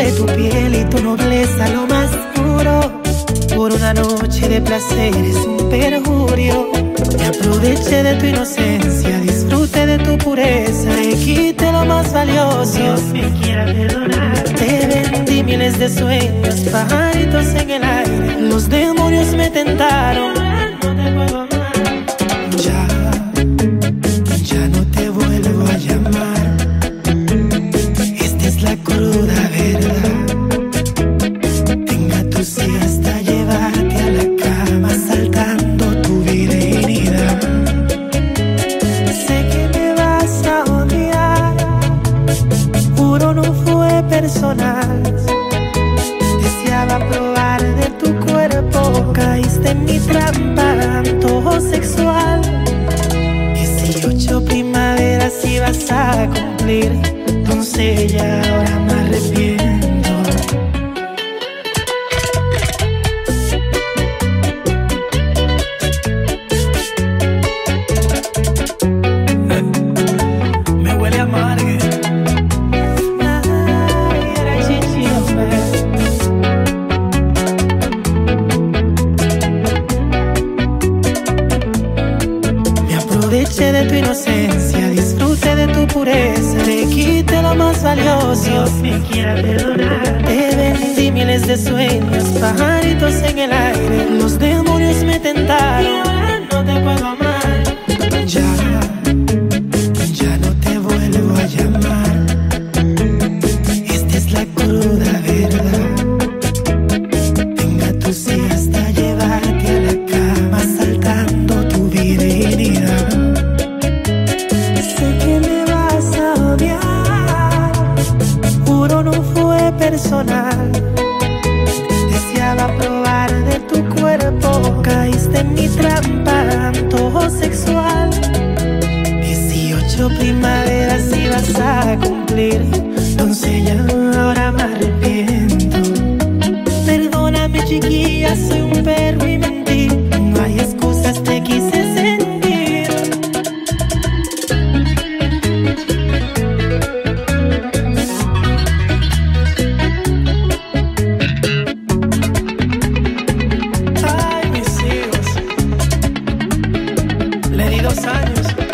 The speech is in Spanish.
de tu piel y tu nobleza lo más puro. Por una noche de placer es un perjurio. Me aproveché de tu inocencia, disfrute de tu pureza, te quité lo más valioso. Dios me quiera perdonar. Te vendí miles de sueños, pajaritos en el aire. Los demonios me tentaron. No te puedo amar. Ya no te vuelvo a llamar. Esta es la cruda verdad. Tenga tu siesta, llévate a la cama, saltando tu divinidad. Sé que me vas a odiar, juro no fue personal. Deseaba probar de tu cuerpo, caíste en mi trampa, antojo sexual. 18 primaveras ibas a cumplir, entonces ya ahora me arrepiento. Me huele a amargue. Ay, era chichi, hombre. Me aproveché de tu inocencia, disfrute de tu pureza, te quité lo más valioso. Dios me quiera perdonar. Te vendí miles de sueños, pajaritos en el aire. Los demonios me tentaron. Y ahora no te puedo amar. Ya no te vuelvo a llamar. Esta es la cruda verdad. Tenga tu siesta, llévate a la cama, saltando tu divinidad. Sé que me vas a odiar, juro no fue personal. Deseaba probar de tu cuerpo, caíste en mi trampa, antojo sexual. 18 primaveras ibas a cumplir, entonces ya ahora me arrepiento. Perdóname chiquilla, soy un perro y mentí. No hay excusas, te quise sentir. Ay, mis hijos, le di 2 años.